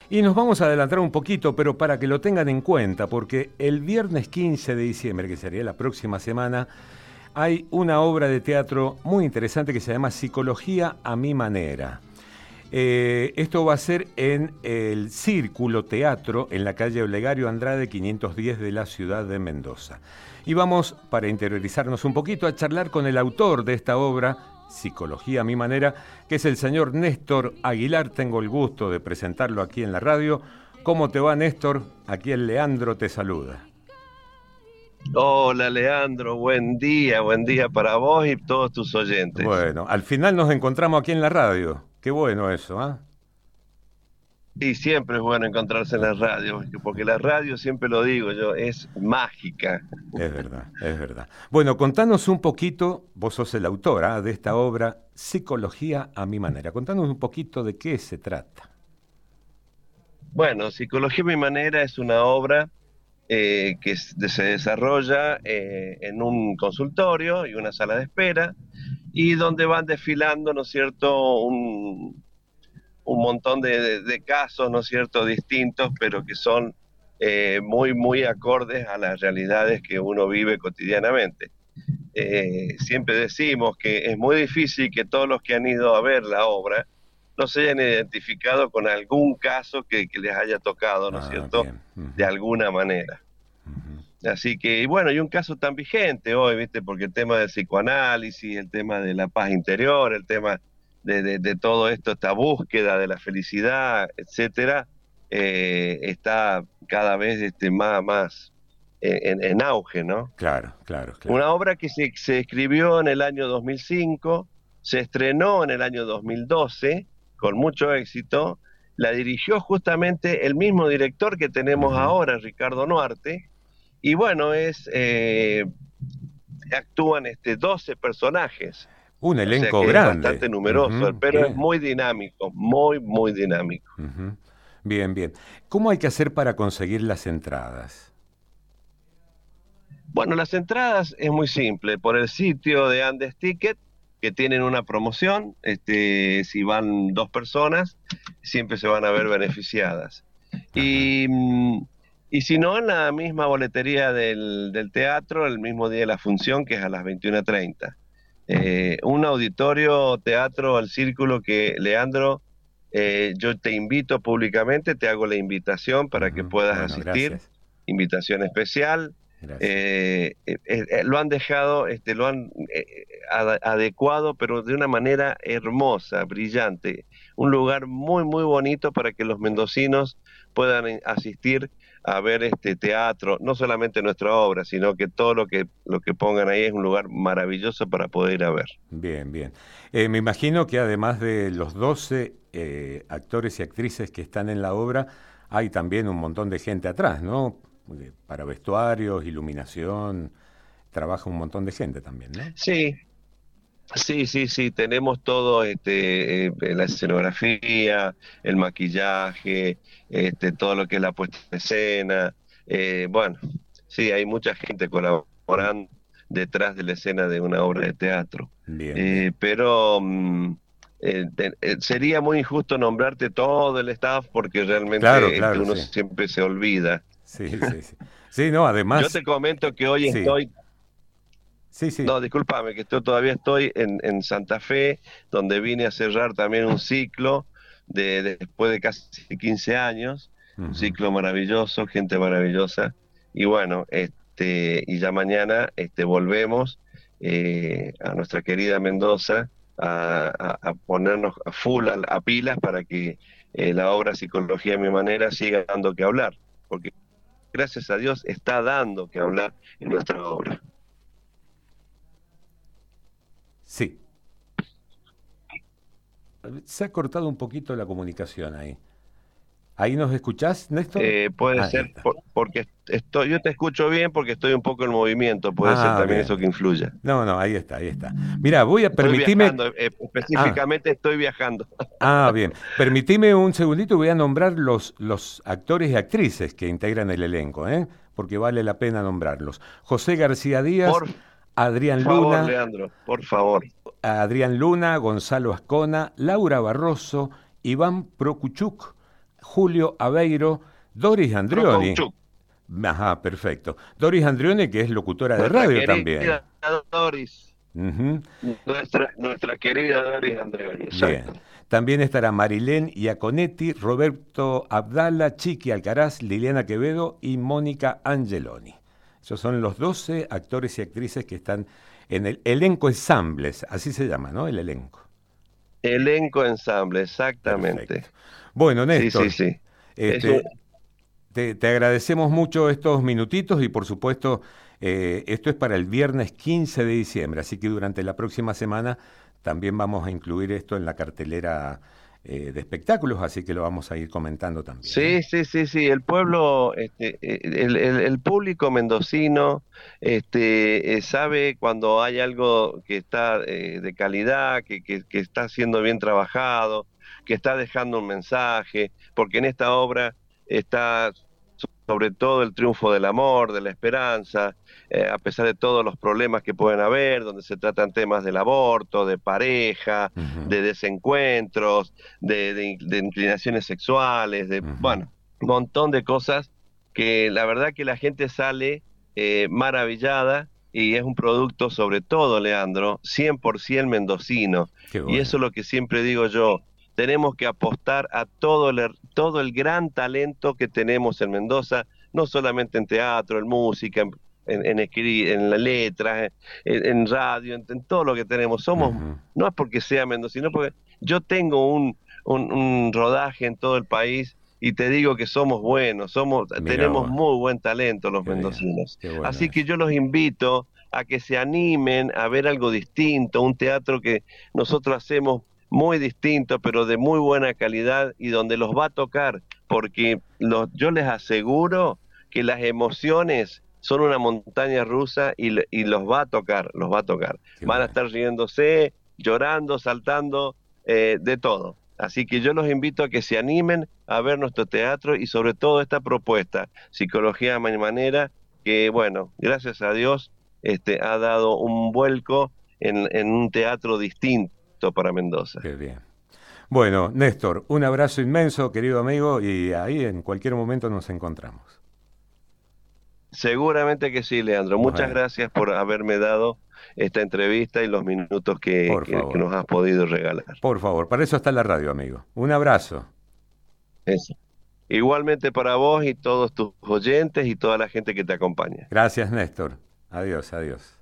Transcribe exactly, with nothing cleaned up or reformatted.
Y nos vamos a adelantar un poquito, pero para que lo tengan en cuenta, porque el viernes quince de diciembre, que sería la próxima semana, hay una obra de teatro muy interesante que se llama Psicología a mi manera. Eh, esto va a ser en el Círculo Teatro, en la calle Olegario Andrade quinientos diez de la ciudad de Mendoza. Y vamos, para interiorizarnos un poquito, a charlar con el autor de esta obra, Psicología a mi manera, que es el señor Néstor Aguilar. Tengo el gusto de presentarlo aquí en la radio. ¿Cómo te va, Néstor? Aquí el Leandro te saluda. Hola Leandro, buen día, buen día para vos y todos tus oyentes. Bueno, al final nos encontramos aquí en la radio. Qué bueno eso, ¿ah? ¿eh? Y siempre es bueno encontrarse en la radio, porque la radio, siempre lo digo yo, es mágica. Es verdad, es verdad. Bueno, contanos un poquito, vos sos el autor ¿eh? de esta obra, Psicología a mi manera. Contanos un poquito de qué se trata. Bueno, Psicología a mi manera es una obra eh, que se desarrolla eh, en un consultorio y una sala de espera, y donde van desfilando, ¿no es cierto?, un, un montón de, de, de casos, ¿no es cierto?, distintos, pero que son eh, muy, muy acordes a las realidades que uno vive cotidianamente. Eh, siempre decimos que es muy difícil que todos los que han ido a ver la obra no se hayan identificado con algún caso que, que les haya tocado, ¿no es Ah, cierto?, bien. Uh-huh. de alguna manera. Uh-huh. Así que, y bueno, y un caso tan vigente hoy, ¿viste? Porque el tema del psicoanálisis, el tema de la paz interior, el tema de, de, de todo esto, esta búsqueda de la felicidad, etcétera, eh, está cada vez este, más, más en, en auge, ¿no? Claro, claro, claro. Una obra que se, se escribió en el año dos mil cinco, se estrenó en el año dos mil doce, con mucho éxito, la dirigió justamente el mismo director que tenemos Uh-huh. ahora, Ricardo Nuarte, y bueno, es eh, actúan este, doce personajes. Un elenco O sea que grande. Es bastante numeroso, Uh-huh. pero Bien. es muy dinámico, muy, muy dinámico. Uh-huh. Bien, bien. ¿Cómo hay que hacer para conseguir las entradas? Bueno, las entradas es muy simple, por el sitio de Andes Ticket, que tienen una promoción, este, si van dos personas, siempre se van a ver beneficiadas. Y, y si no, en la misma boletería del, del teatro, el mismo día de la función, que es a las veintiuna treinta. Eh, un auditorio teatro al Círculo que, Leandro, eh, yo te invito públicamente, te hago la invitación para Uh-huh. que puedas Bueno, asistir, gracias. invitación especial. Eh, eh, eh, lo han dejado, este, lo han eh, ad- adecuado, pero de una manera hermosa, brillante. Un lugar muy, muy bonito para que los mendocinos puedan eh, asistir a ver este teatro, no solamente nuestra obra, sino que todo lo que, lo que pongan ahí es un lugar maravilloso para poder ir a ver. Bien, bien. Eh, me imagino que además de los doce eh, actores y actrices que están en la obra, hay también un montón de gente atrás, ¿no? Para vestuarios, iluminación, trabaja un montón de gente también, ¿no? Sí, sí, sí, sí, tenemos todo, este, eh, la escenografía, el maquillaje, este, todo lo que es la puesta en escena. Eh, bueno, sí, hay mucha gente colaborando detrás de la escena de una obra de teatro. Bien, Eh, bien. pero mm, eh, te- eh, sería muy injusto nombrarte todo el staff porque Claro, realmente este, claro, uno sí. siempre se olvida. Sí, sí, sí. Sí, no, Yo además, te comento que hoy sí, estoy. sí, sí. No, discúlpame, que estoy, todavía estoy en, en Santa Fe, donde vine a cerrar también un ciclo de, de- después de casi quince años, un Uh-huh. ciclo maravilloso, gente maravillosa. Y bueno, este, y ya mañana este, volvemos eh, a nuestra querida Mendoza a, a- a ponernos a full a, a pilas para que eh, la obra Psicología a mi manera siga dando que hablar, porque gracias a Dios está dando que hablar en nuestra obra. Sí. Se ha cortado un poquito la comunicación ahí. ¿Ahí nos escuchás, Néstor? Eh, puede Ahí ser está. por- porque estoy, yo te escucho bien porque estoy un poco en movimiento, puede ser Ah, también bien, eso que bien. influya. No, no, ahí está, ahí está. Mira, voy a Estoy permitirme. viajando, eh, Ah, específicamente estoy viajando. ah, bien. Permitime un segundito, voy a nombrar los, los actores y actrices que integran el elenco, ¿eh? Porque vale la pena nombrarlos. José García Díaz, Por Adrián favor, Luna, Leandro, por favor. Adrián Luna, Gonzalo Ascona, Laura Barroso, Iván Prokuchuk, Julio Aveiro, Doris Andrioni. Rocauchuc. Ajá, perfecto. Doris Andrioni, que es locutora de Nuestra radio querida también. Doris. Ujú. Nuestra, nuestra querida Doris Andreoni. Bien. También estará Marilén Iaconetti, Roberto Abdala, Chiqui Alcaraz, Liliana Quevedo y Mónica Angeloni. Esos son los doce actores y actrices que están en el elenco ensambles, así se llama, ¿no? El elenco. Elenco ensamble, exactamente. Perfecto. Bueno, Néstor, Sí, sí, sí. este, Eso, te, te agradecemos mucho estos minutitos y por supuesto eh, esto es para el viernes quince de diciembre, así que durante la próxima semana también vamos a incluir esto en la cartelera eh, de espectáculos, así que lo vamos a ir comentando también. sí, ¿eh? sí, sí, sí. El pueblo, este, eh, el, el- el público mendocino, este, eh, sabe cuando hay algo que está eh, de calidad, que, que, que está siendo bien trabajado, que está dejando un mensaje, porque en esta obra está sobre todo el triunfo del amor, de la esperanza, eh, a pesar de todos los problemas que pueden haber, donde se tratan temas del aborto, de pareja, Ujú, de desencuentros, de, de- de inclinaciones sexuales, de, ujú. bueno, un montón de cosas que la verdad que la gente sale eh, maravillada y es un producto sobre todo, Leandro, cien por ciento mendocino. Qué Y bueno. eso es lo que siempre digo yo, tenemos que apostar a todo el, todo el gran talento que tenemos en Mendoza, no solamente en teatro, en música, en, en, en escri- en la letra, en, en radio, en, en todo lo que tenemos. Somos, Ujú. no es porque sea mendocino, porque yo tengo un, un, un rodaje en todo el país y te digo que somos buenos, somos, Mirá tenemos vos, muy buen talento los qué bien, mendocinos. qué bueno Así que eso. yo los invito a que se animen a ver algo distinto, un teatro que nosotros hacemos muy distinto, pero de muy buena calidad y donde los va a tocar, porque los, yo les aseguro que las emociones son una montaña rusa y, le- y los va a tocar, los va a tocar. Qué Van a bueno. estar riéndose, llorando, saltando, eh, de todo. Así que yo los invito a que se animen a ver nuestro teatro y sobre todo esta propuesta, Psicología Manera, que bueno, gracias a Dios, este, ha dado un vuelco en, en un teatro distinto para Mendoza. Qué bien. Bueno, Néstor, un abrazo inmenso, querido amigo, y ahí en cualquier momento nos encontramos. Seguramente que sí, Leandro. Muchas Bueno, gracias por haberme dado esta entrevista y los minutos que, por que, que favor, nos has podido regalar. por favor, para eso está la radio, amigo. Un abrazo. Eso. Igualmente para vos y todos tus oyentes y toda la gente que te acompaña. Gracias, Néstor. Adiós, adiós.